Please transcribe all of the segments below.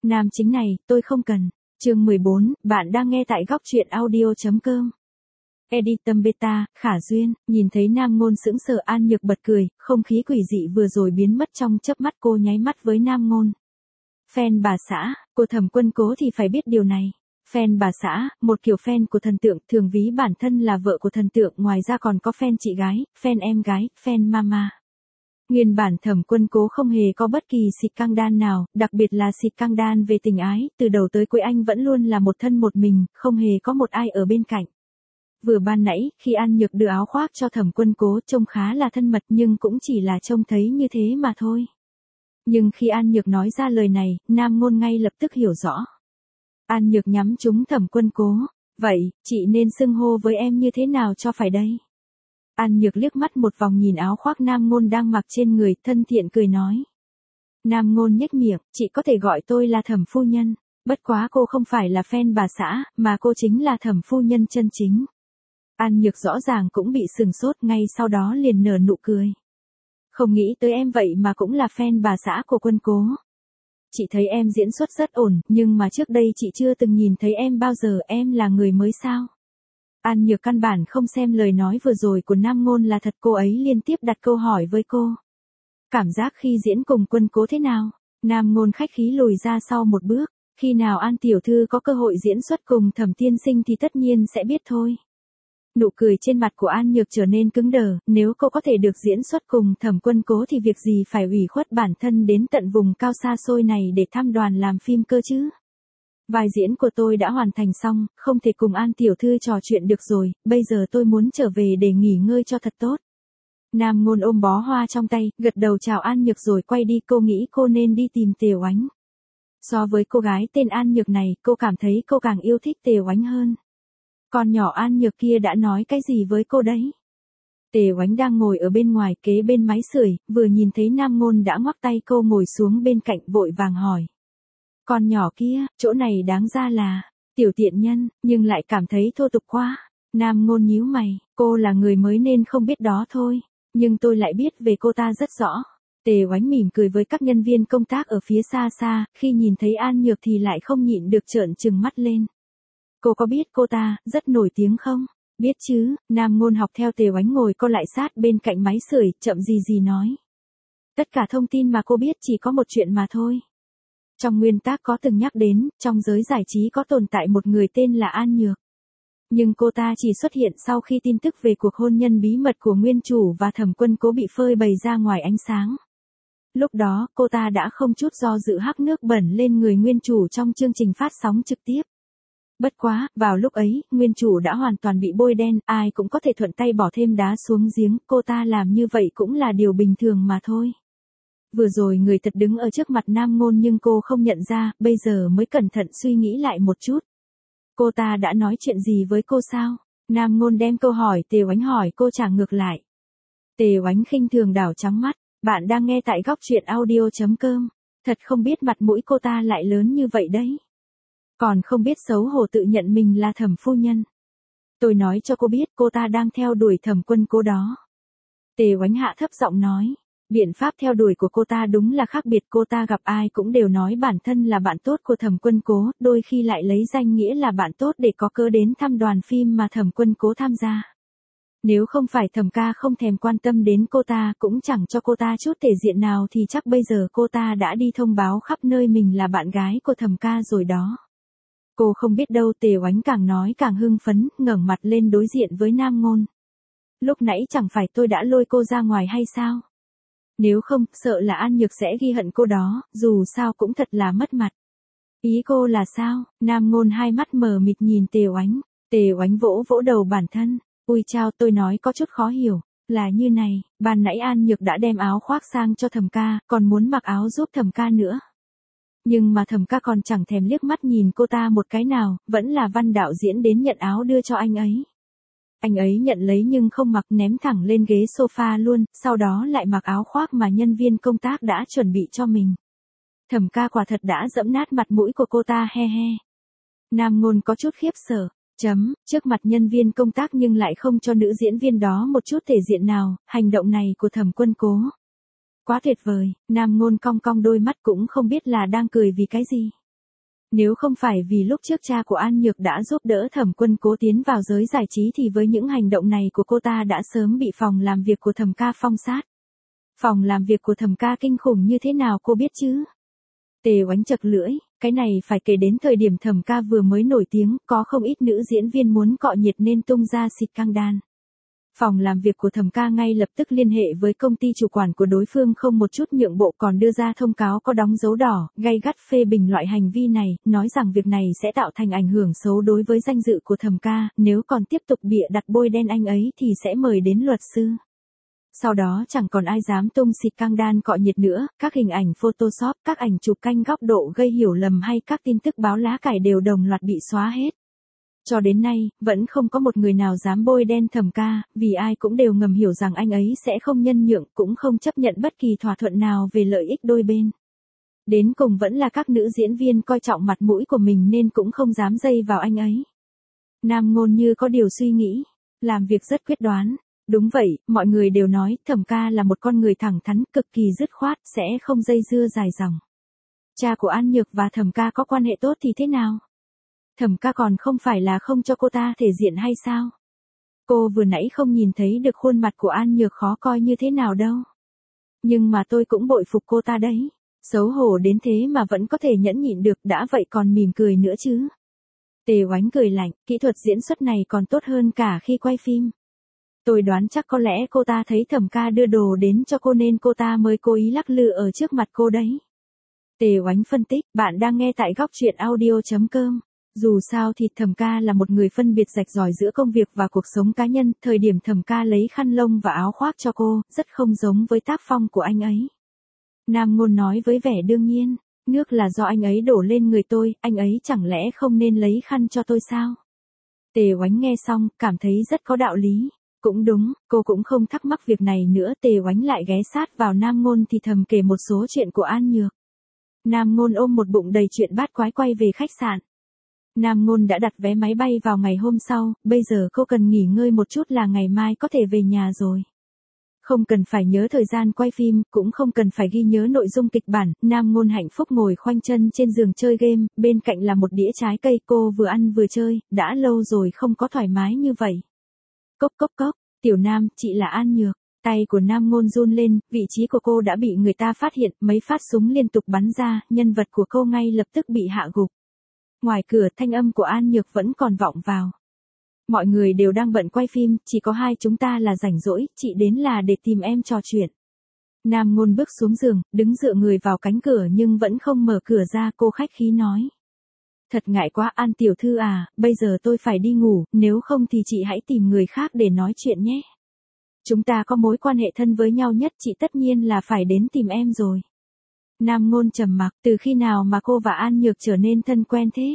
Nam chính này, tôi không cần. Chương 14, bạn đang nghe tại góc truyện audio.com. Editum Beta, Khả Duyên, nhìn thấy Nam Ngôn sững sờ An Nhược bật cười, không khí quỷ dị vừa rồi biến mất trong chớp mắt cô nháy mắt với Nam Ngôn. Fan bà xã, cô Thẩm Quân Cố thì phải biết điều này. Fan bà xã, một kiểu fan của thần tượng, thường ví bản thân là vợ của thần tượng, ngoài ra còn có fan chị gái, fan em gái, fan mama. Nguyên bản Thẩm Quân Cố không hề có bất kỳ xịt căng đan nào, đặc biệt là xịt căng đan về tình ái, từ đầu tới cuối anh vẫn luôn là một thân một mình, không hề có một ai ở bên cạnh. Vừa ban nãy, khi An Nhược đưa áo khoác cho Thẩm Quân Cố trông khá là thân mật nhưng cũng chỉ là trông thấy như thế mà thôi. Nhưng khi An Nhược nói ra lời này, Nam Ngôn ngay lập tức hiểu rõ. An Nhược nhắm trúng Thẩm Quân Cố. Vậy, chị nên xưng hô với em như thế nào cho phải đây? An Nhược liếc mắt một vòng nhìn áo khoác Nam Ngôn đang mặc trên người, thân thiện cười nói. Nam Ngôn nhếch miệng, chị có thể gọi tôi là Thẩm phu nhân. Bất quá cô không phải là fan bà xã, mà cô chính là Thẩm phu nhân chân chính. An Nhược rõ ràng cũng bị sừng sốt, ngay sau đó liền nở nụ cười. Không nghĩ tới em vậy mà cũng là fan bà xã của Quân Cố. Chị thấy em diễn xuất rất ổn, nhưng mà trước đây chị chưa từng nhìn thấy em bao giờ, em là người mới sao? An Nhược căn bản không xem lời nói vừa rồi của Nam Ngôn là thật, cô ấy liên tiếp đặt câu hỏi với cô. Cảm giác khi diễn cùng Quân Cố thế nào? Nam Ngôn khách khí lùi ra sau một bước, khi nào An tiểu thư có cơ hội diễn xuất cùng Thẩm tiên sinh thì tất nhiên sẽ biết thôi. Nụ cười trên mặt của An Nhược trở nên cứng đờ, nếu cô có thể được diễn xuất cùng Thẩm Quân Cố thì việc gì phải ủy khuất bản thân đến tận vùng cao xa xôi này để thăm đoàn làm phim cơ chứ? Vai diễn của tôi đã hoàn thành xong, không thể cùng An tiểu thư trò chuyện được rồi, bây giờ tôi muốn trở về để nghỉ ngơi cho thật tốt. Nam Ngôn ôm bó hoa trong tay, gật đầu chào An Nhược rồi quay đi, cô nghĩ cô nên đi tìm Tề Oánh. So với cô gái tên An Nhược này, cô cảm thấy cô càng yêu thích Tề Oánh hơn. Con nhỏ An Nhược kia đã nói cái gì với cô đấy? Tề Oánh đang ngồi ở bên ngoài kế bên máy sưởi, vừa nhìn thấy Nam Ngôn đã ngoắc tay cô ngồi xuống bên cạnh, vội vàng hỏi. Con nhỏ kia, chỗ này đáng ra là tiểu tiện nhân, nhưng lại cảm thấy thô tục quá. Nam Ngôn nhíu mày, cô là người mới nên không biết đó thôi, nhưng tôi lại biết về cô ta rất rõ. Tề Oánh mỉm cười với các nhân viên công tác ở phía xa xa, khi nhìn thấy An Nhược thì lại không nhịn được trợn trừng mắt lên. Cô có biết cô ta rất nổi tiếng không? Biết chứ. Nam Ngôn học theo Tề Oánh ngồi co lại sát bên cạnh máy sưởi, chậm gì nói. Tất cả thông tin mà cô biết chỉ có một chuyện mà thôi. Trong nguyên tác có từng nhắc đến, trong giới giải trí có tồn tại một người tên là An Nhược. Nhưng cô ta chỉ xuất hiện sau khi tin tức về cuộc hôn nhân bí mật của nguyên chủ và Thẩm Quân Cố bị phơi bày ra ngoài ánh sáng. Lúc đó, cô ta đã không chút do dự hắc nước bẩn lên người nguyên chủ trong chương trình phát sóng trực tiếp. Bất quá, vào lúc ấy, nguyên chủ đã hoàn toàn bị bôi đen, ai cũng có thể thuận tay bỏ thêm đá xuống giếng, cô ta làm như vậy cũng là điều bình thường mà thôi. Vừa rồi người thật đứng ở trước mặt Nam Ngôn nhưng cô không nhận ra, bây giờ mới cẩn thận suy nghĩ lại một chút. Cô ta đã nói chuyện gì với cô sao? Nam Ngôn đem câu hỏi Tề Oánh hỏi cô trả ngược lại. Tề Oánh khinh thường đảo trắng mắt, bạn đang nghe tại góc truyện audio.com. Thật không biết mặt mũi cô ta lại lớn như vậy đấy. Còn không biết xấu hổ tự nhận mình là Thẩm phu nhân. Tôi nói cho cô biết cô ta đang theo đuổi Thẩm Quân Cố đó. Tề Oánh hạ thấp giọng nói. Biện pháp theo đuổi của cô ta đúng là khác biệt, cô ta gặp ai cũng đều nói bản thân là bạn tốt của Thẩm Quân Cố, đôi khi lại lấy danh nghĩa là bạn tốt để có cớ đến thăm đoàn phim mà Thẩm Quân Cố tham gia. Nếu không phải Thẩm ca không thèm quan tâm đến cô ta, cũng chẳng cho cô ta chút thể diện nào thì chắc bây giờ cô ta đã đi thông báo khắp nơi mình là bạn gái của Thẩm ca rồi đó. Cô không biết đâu, Tề Oánh càng nói càng hưng phấn, ngẩng mặt lên đối diện với Nam Ngôn. Lúc nãy chẳng phải tôi đã lôi cô ra ngoài hay sao? Nếu không, sợ là An Nhược sẽ ghi hận cô đó, dù sao cũng thật là mất mặt. Ý cô là sao? Nam Ngôn hai mắt mờ mịt nhìn Tề Oánh. Tề Oánh vỗ vỗ đầu bản thân. Ui chao, tôi nói có chút khó hiểu. Là như này, ban nãy An Nhược đã đem áo khoác sang cho Thẩm ca, còn muốn mặc áo giúp Thẩm ca nữa. Nhưng mà Thẩm ca còn chẳng thèm liếc mắt nhìn cô ta một cái nào, vẫn là Văn đạo diễn đến nhận áo đưa cho anh ấy. Anh ấy nhận lấy nhưng không mặc, ném thẳng lên ghế sofa luôn, sau đó lại mặc áo khoác mà nhân viên công tác đã chuẩn bị cho mình. Thẩm ca quả thật đã dẫm nát mặt mũi của cô ta, he he. Nam Ngôn có chút khiếp sợ, trước mặt nhân viên công tác nhưng lại không cho nữ diễn viên đó một chút thể diện nào, hành động này của Thẩm Quân Cố. Quá tuyệt vời, Nam Ngôn cong cong đôi mắt cũng không biết là đang cười vì cái gì. Nếu không phải vì lúc trước cha của An Nhược đã giúp đỡ Thẩm Quân Cố tiến vào giới giải trí thì với những hành động này của cô ta đã sớm bị phòng làm việc của Thẩm ca phong sát. Phòng làm việc của Thẩm ca kinh khủng như thế nào cô biết chứ? Tề Oánh chật lưỡi, cái này phải kể đến thời điểm Thẩm ca vừa mới nổi tiếng, có không ít nữ diễn viên muốn cọ nhiệt nên tung ra xịt căng đan. Phòng làm việc của Thẩm ca ngay lập tức liên hệ với công ty chủ quản của đối phương không một chút nhượng bộ, còn đưa ra thông cáo có đóng dấu đỏ, gay gắt phê bình loại hành vi này, nói rằng việc này sẽ tạo thành ảnh hưởng xấu đối với danh dự của Thẩm ca, nếu còn tiếp tục bịa đặt bôi đen anh ấy thì sẽ mời đến luật sư. Sau đó chẳng còn ai dám tung xịt căng đan cọ nhiệt nữa, các hình ảnh Photoshop, các ảnh chụp canh góc độ gây hiểu lầm hay các tin tức báo lá cải đều đồng loạt bị xóa hết. Cho đến nay, vẫn không có một người nào dám bôi đen Thẩm ca, vì ai cũng đều ngầm hiểu rằng anh ấy sẽ không nhân nhượng, cũng không chấp nhận bất kỳ thỏa thuận nào về lợi ích đôi bên. Đến cùng vẫn là các nữ diễn viên coi trọng mặt mũi của mình nên cũng không dám dây vào anh ấy. Nam Ngôn như có điều suy nghĩ, làm việc rất quyết đoán. Đúng vậy, mọi người đều nói Thẩm ca là một con người thẳng thắn, cực kỳ dứt khoát, sẽ không dây dưa dài dòng. Cha của An Nhược và Thẩm ca có quan hệ tốt thì thế nào? Thẩm ca còn không phải là không cho cô ta thể diện hay sao? Cô vừa nãy không nhìn thấy được khuôn mặt của An Nhược khó coi như thế nào đâu. Nhưng mà tôi cũng bội phục cô ta đấy. Xấu hổ đến thế mà vẫn có thể nhẫn nhịn được, đã vậy còn mỉm cười nữa chứ. Tề Oánh cười lạnh, kỹ thuật diễn xuất này còn tốt hơn cả khi quay phim. Tôi đoán chắc có lẽ cô ta thấy Thẩm ca đưa đồ đến cho cô nên cô ta mới cố ý lắc lư ở trước mặt cô đấy. Tề Oánh phân tích, bạn đang nghe tại góc truyện audio.com. Dù sao thì Thẩm ca là một người phân biệt rạch ròi giữa công việc và cuộc sống cá nhân, thời điểm Thẩm ca lấy khăn lông và áo khoác cho cô, rất không giống với tác phong của anh ấy. Nam Ngôn nói với vẻ đương nhiên, nước là do anh ấy đổ lên người tôi, anh ấy chẳng lẽ không nên lấy khăn cho tôi sao? Tề Oánh nghe xong, cảm thấy rất có đạo lý. Cũng đúng, cô cũng không thắc mắc việc này nữa. Tề Oánh lại ghé sát vào Nam Ngôn thì thầm kể một số chuyện của An Nhược. Nam Ngôn ôm một bụng đầy chuyện bát quái quay về khách sạn. Nam Ngôn đã đặt vé máy bay vào ngày hôm sau, bây giờ cô cần nghỉ ngơi một chút là ngày mai có thể về nhà rồi. Không cần phải nhớ thời gian quay phim, cũng không cần phải ghi nhớ nội dung kịch bản, Nam Ngôn hạnh phúc ngồi khoanh chân trên giường chơi game, bên cạnh là một đĩa trái cây, cô vừa ăn vừa chơi, đã lâu rồi không có thoải mái như vậy. Cốc cốc cốc, tiểu Nam, chị là An Nhược. Tay của Nam Ngôn run lên, vị trí của cô đã bị người ta phát hiện, mấy phát súng liên tục bắn ra, nhân vật của cô ngay lập tức bị hạ gục. Ngoài cửa thanh âm của An Nhược vẫn còn vọng vào. Mọi người đều đang bận quay phim, chỉ có hai chúng ta là rảnh rỗi, chị đến là để tìm em trò chuyện. Nam Ngôn bước xuống giường, đứng dựa người vào cánh cửa nhưng vẫn không mở cửa ra, cô khách khí nói. Thật ngại quá An tiểu thư à, bây giờ tôi phải đi ngủ, nếu không thì chị hãy tìm người khác để nói chuyện nhé. Chúng ta có mối quan hệ thân với nhau nhất, chị tất nhiên là phải đến tìm em rồi. Nam Ngôn trầm mặc, từ khi nào mà cô và An Nhược trở nên thân quen thế?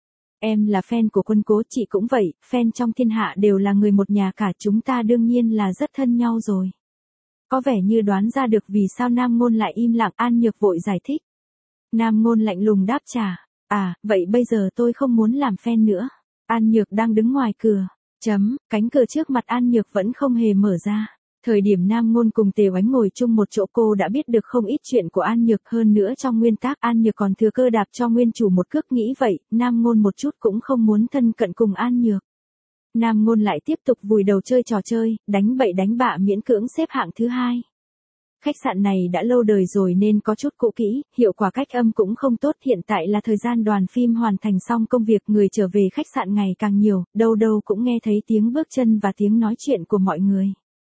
Em là fan của Quân Cố, chị cũng vậy, fan trong thiên hạ đều là người một nhà cả, chúng ta đương nhiên là rất thân nhau rồi. Có vẻ như đoán ra được vì sao Nam Ngôn lại im lặng, An Nhược vội giải thích. Nam Ngôn lạnh lùng đáp trả, à, vậy bây giờ tôi không muốn làm fan nữa. An Nhược đang đứng ngoài cửa, cánh cửa trước mặt An Nhược vẫn không hề mở ra. Thời điểm Nam Ngôn cùng Tề Oánh ngồi chung một chỗ cô đã biết được không ít chuyện của An Nhược, hơn nữa trong nguyên tác An Nhược còn thừa cơ đạp cho nguyên chủ một cước, nghĩ vậy, Nam Ngôn một chút cũng không muốn thân cận cùng An Nhược. Nam Ngôn lại tiếp tục vùi đầu chơi trò chơi, đánh bậy đánh bạ miễn cưỡng xếp hạng thứ 2. Khách sạn này đã lâu đời rồi nên có chút cũ kỹ, hiệu quả cách âm cũng không tốt, hiện tại là thời gian đoàn phim hoàn thành xong công việc, người trở về khách sạn ngày càng nhiều, đâu đâu cũng nghe thấy tiếng bước chân và tiếng nói chuyện của mọi người.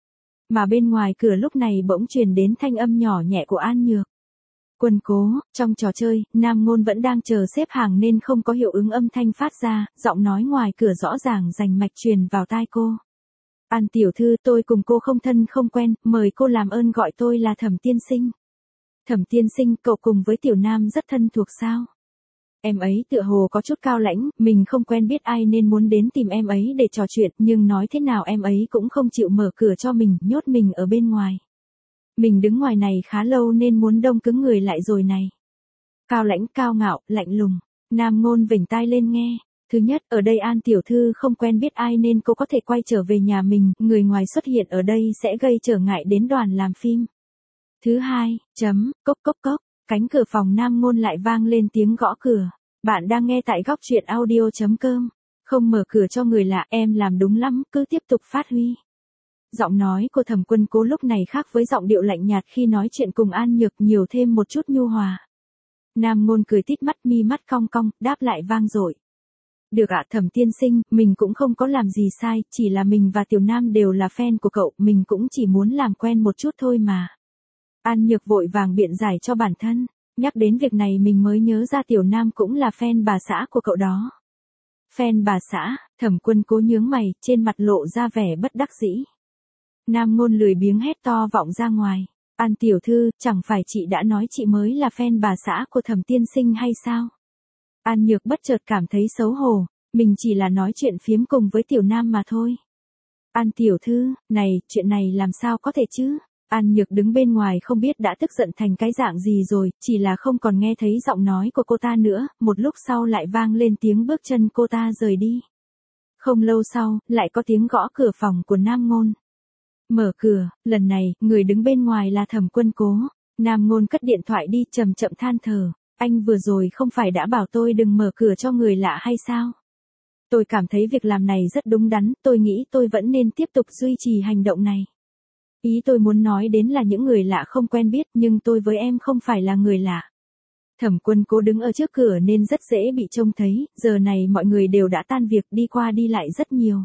Mà bên ngoài cửa lúc này bỗng truyền đến thanh âm nhỏ nhẹ của An Nhược. Quân Cố, trong trò chơi, Nam Ngôn vẫn đang chờ xếp hàng nên không có hiệu ứng âm thanh phát ra, giọng nói ngoài cửa rõ ràng rành mạch truyền vào tai cô. An tiểu thư, tôi cùng cô không thân không quen, mời cô làm ơn gọi tôi là Thẩm tiên sinh. Thẩm tiên sinh, cậu cùng với tiểu Nam rất thân thuộc sao? Em ấy tựa hồ có chút cao lãnh, mình không quen biết ai nên muốn đến tìm em ấy để trò chuyện, nhưng nói thế nào em ấy cũng không chịu mở cửa cho mình, nhốt mình ở bên ngoài. Mình đứng ngoài này khá lâu nên muốn đông cứng người lại rồi này. Cao lãnh, cao ngạo, lạnh lùng. Nam Ngôn vểnh tai lên nghe. Thứ nhất, ở đây An tiểu thư không quen biết ai nên cô có thể quay trở về nhà mình, người ngoài xuất hiện ở đây sẽ gây trở ngại đến đoàn làm phim. Thứ hai, cốc cốc cốc, cánh cửa phòng Nam Ngôn lại vang lên tiếng gõ cửa. Bạn đang nghe tại góc truyện audio.com. Không mở cửa cho người lạ, em làm đúng lắm, cứ tiếp tục phát huy. Giọng nói của Thẩm Quân Cố lúc này khác với giọng điệu lạnh nhạt khi nói chuyện cùng An Nhược, nhiều thêm một chút nhu hòa. Nam Ngôn cười tít mắt, mi mắt cong cong, đáp lại vang dội. Được ạ Thẩm tiên sinh, mình cũng không có làm gì sai, chỉ là mình và Tiểu Nam đều là fan của cậu, mình cũng chỉ muốn làm quen một chút thôi mà. An Nhược vội vàng biện giải cho bản thân. Nhắc đến việc này mình mới nhớ ra Tiểu Nam cũng là fan bà xã của cậu đó. Fan bà xã, Thẩm Quân Cố nhướng mày, trên mặt lộ ra vẻ bất đắc dĩ. Nam Ngôn lười biếng hét to vọng ra ngoài. An tiểu thư, chẳng phải chị đã nói chị mới là fan bà xã của Thẩm tiên sinh hay sao? An Nhược bất chợt cảm thấy xấu hổ, mình chỉ là nói chuyện phiếm cùng với Tiểu Nam mà thôi. An tiểu thư, này, chuyện này làm sao có thể chứ? An Nhược đứng bên ngoài không biết đã tức giận thành cái dạng gì rồi, chỉ là không còn nghe thấy giọng nói của cô ta nữa, một lúc sau lại vang lên tiếng bước chân cô ta rời đi. Không lâu sau, lại có tiếng gõ cửa phòng của Nam Ngôn. Mở cửa, lần này, người đứng bên ngoài là Thẩm Quân Cố. Nam Ngôn cất điện thoại đi, chậm chậm than thở. Anh vừa rồi không phải đã bảo tôi đừng mở cửa cho người lạ hay sao? Tôi cảm thấy việc làm này rất đúng đắn, tôi nghĩ tôi vẫn nên tiếp tục duy trì hành động này. Ý tôi muốn nói đến là những người lạ không quen biết, nhưng tôi với em không phải là người lạ. Thẩm Quân Cố đứng ở trước cửa nên rất dễ bị trông thấy, giờ này mọi người đều đã tan việc, đi qua đi lại rất nhiều.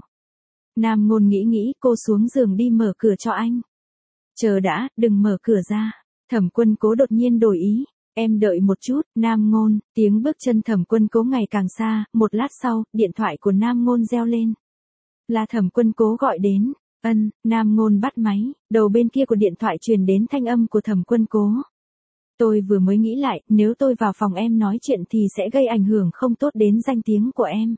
Nam Ngôn nghĩ cô xuống giường đi mở cửa cho anh. Chờ đã, đừng mở cửa ra. Thẩm Quân Cố đột nhiên đổi ý. Em đợi một chút, Nam Ngôn. Tiếng bước chân Thẩm Quân Cố ngày càng xa, một lát sau, điện thoại của Nam Ngôn reo lên. Là Thẩm Quân Cố gọi đến. Nam Ngôn bắt máy, đầu bên kia của điện thoại truyền đến thanh âm của Thẩm Quân Cố. Tôi vừa mới nghĩ lại, nếu tôi vào phòng em nói chuyện thì sẽ gây ảnh hưởng không tốt đến danh tiếng của em.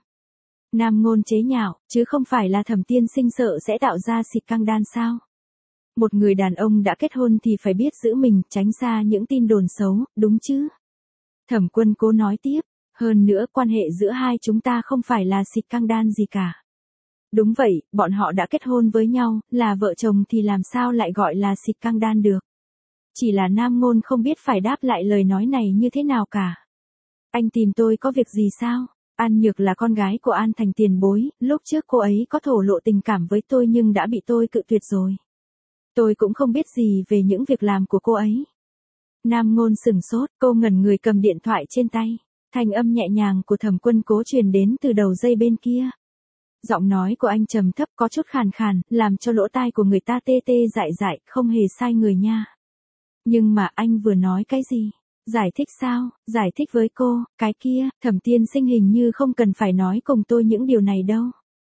Nam Ngôn chế nhạo, chứ không phải là Thẩm tiên sinh sợ sẽ tạo ra xịt căng đan sao? Một người đàn ông đã kết hôn thì phải biết giữ mình, tránh xa những tin đồn xấu, đúng chứ? Thẩm Quân Cố nói tiếp, hơn nữa quan hệ giữa hai chúng ta không phải là xịt căng đan gì cả. Đúng vậy, bọn họ đã kết hôn với nhau, là vợ chồng thì làm sao lại gọi là xịt căng đan được. Chỉ là Nam Ngôn không biết phải đáp lại lời nói này như thế nào cả. Anh tìm tôi có việc gì sao? An Nhược là con gái của An Thành tiền bối, lúc trước cô ấy có thổ lộ tình cảm với tôi nhưng đã bị tôi cự tuyệt rồi. Tôi cũng không biết gì về những việc làm của cô ấy. Nam Ngôn sửng sốt, cô ngẩn người cầm điện thoại trên tay. Thanh âm nhẹ nhàng của Thẩm Quân Cố truyền đến từ đầu dây bên kia. Giọng nói của anh trầm thấp có chút khàn khàn, làm cho lỗ tai của người ta tê tê dại dại, không hề sai người nha. Nhưng mà anh vừa nói cái gì? Giải thích sao? Giải thích với cô, cái kia, Thẩm tiên sinh hình như không cần phải nói cùng tôi những điều này đâu.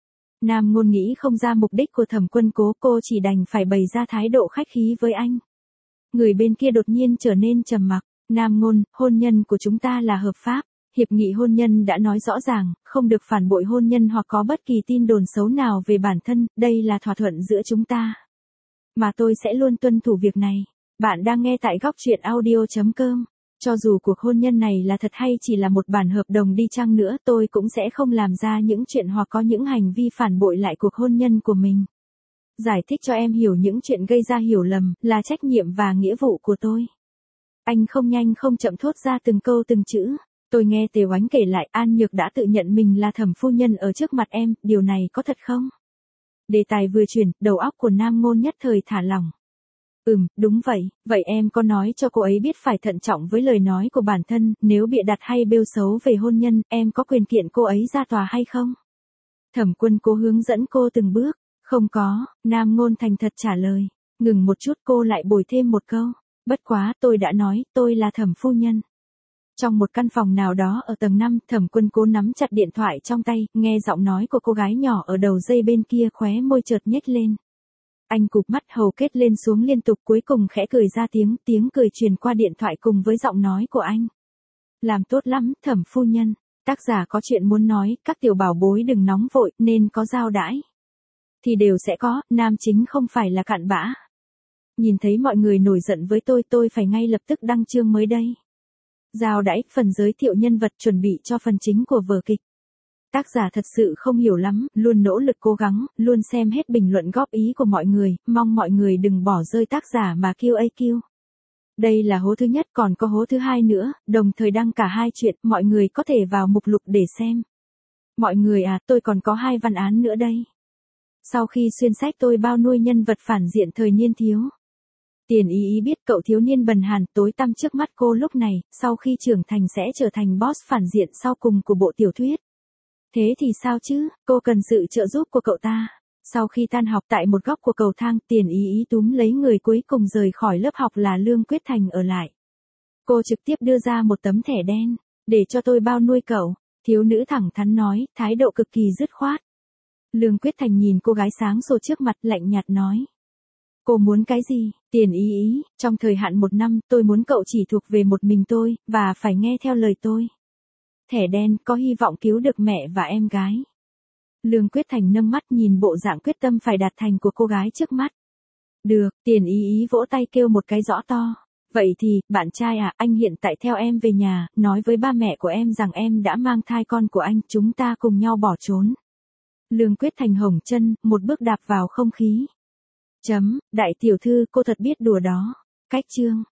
Nam Ngôn nghĩ không ra mục đích của Thẩm Quân Cố, cô chỉ đành phải bày ra thái độ khách khí với anh. Người bên kia đột nhiên trở nên trầm mặc. Nam Ngôn, hôn nhân của chúng ta là hợp pháp. Hiệp nghị hôn nhân đã nói rõ ràng, không được phản bội hôn nhân hoặc có bất kỳ tin đồn xấu nào về bản thân, đây là thỏa thuận giữa chúng ta. Mà tôi sẽ luôn tuân thủ việc này. Bạn đang nghe tại góc truyện audio.com. Cho dù cuộc hôn nhân này là thật hay chỉ là một bản hợp đồng đi chăng nữa, tôi cũng sẽ không làm ra những chuyện hoặc có những hành vi phản bội lại cuộc hôn nhân của mình. Giải thích cho em hiểu những chuyện gây ra hiểu lầm, là trách nhiệm và nghĩa vụ của tôi. Anh không nhanh không chậm thốt ra từng câu từng chữ. Tôi nghe Tề Oánh kể lại An Nhược đã tự nhận mình là Thẩm phu nhân ở trước mặt em, điều này có thật không? Đề tài vừa chuyển, đầu óc của Nam Ngôn nhất thời thả lỏng. Đúng vậy, vậy em có nói cho cô ấy biết phải thận trọng với lời nói của bản thân, nếu bịa đặt hay bêu xấu về hôn nhân, em có quyền kiện cô ấy ra tòa hay không? Thẩm Quân Cố hướng dẫn cô từng bước. Không có, Nam Ngôn thành thật trả lời. Ngừng một chút cô lại bồi thêm một câu. Bất quá, tôi đã nói, tôi là Thẩm phu nhân. Trong một căn phòng nào đó ở tầng 5, Thẩm Quân Cố nắm chặt điện thoại trong tay, nghe giọng nói của cô gái nhỏ ở đầu dây bên kia, khóe môi chợt nhếch lên. Anh cụp mắt hầu kết lên xuống liên tục, cuối cùng khẽ cười ra tiếng cười truyền qua điện thoại cùng với giọng nói của anh. Làm tốt lắm, Thẩm phu nhân. Tác giả có chuyện muốn nói, các tiểu bảo bối đừng nóng vội, nên có giao đãi. Thì đều sẽ có, nam chính không phải là cặn bã. Nhìn thấy mọi người nổi giận với tôi phải ngay lập tức đăng chương mới đây. Giao đãi, phần giới thiệu nhân vật chuẩn bị cho phần chính của vở kịch. Tác giả thật sự không hiểu lắm, luôn nỗ lực cố gắng, luôn xem hết bình luận góp ý của mọi người, mong mọi người đừng bỏ rơi tác giả mà QAQ. Đây là hố thứ nhất, còn có hố thứ hai nữa, đồng thời đăng cả hai chuyện, mọi người có thể vào mục lục để xem. Mọi người à, tôi còn có 2 văn án nữa đây. Sau khi xuyên sách tôi bao nuôi nhân vật phản diện thời niên thiếu. Tiền ý ý biết cậu thiếu niên bần hàn tối tăm trước mắt cô lúc này, sau khi trưởng thành sẽ trở thành boss phản diện sau cùng của bộ tiểu thuyết. Thế thì sao chứ, cô cần sự trợ giúp của cậu ta. Sau khi tan học tại một góc của cầu thang, Tiền ý ý túm lấy người cuối cùng rời khỏi lớp học là Lương Quyết Thành ở lại. Cô trực tiếp đưa ra một tấm thẻ đen, để cho tôi bao nuôi cậu. Thiếu nữ thẳng thắn nói, thái độ cực kỳ dứt khoát. Lương Quyết Thành nhìn cô gái sáng sủa trước mặt lạnh nhạt nói. Cô muốn cái gì? Tiền ý ý, trong thời hạn 1 năm tôi muốn cậu chỉ thuộc về một mình tôi, và phải nghe theo lời tôi. Thẻ đen có hy vọng cứu được mẹ và em gái. Lương Quyết Thành nâng mắt nhìn bộ dạng quyết tâm phải đạt thành của cô gái trước mắt. Được, Tiền ý ý vỗ tay kêu một cái rõ to. Vậy thì, bạn trai à, anh hiện tại theo em về nhà, nói với ba mẹ của em rằng em đã mang thai con của anh, chúng ta cùng nhau bỏ trốn. Lương Quyết Thành hồng chân, một bước đạp vào không khí. Đại tiểu thư, cô thật biết đùa đó. Cách chương.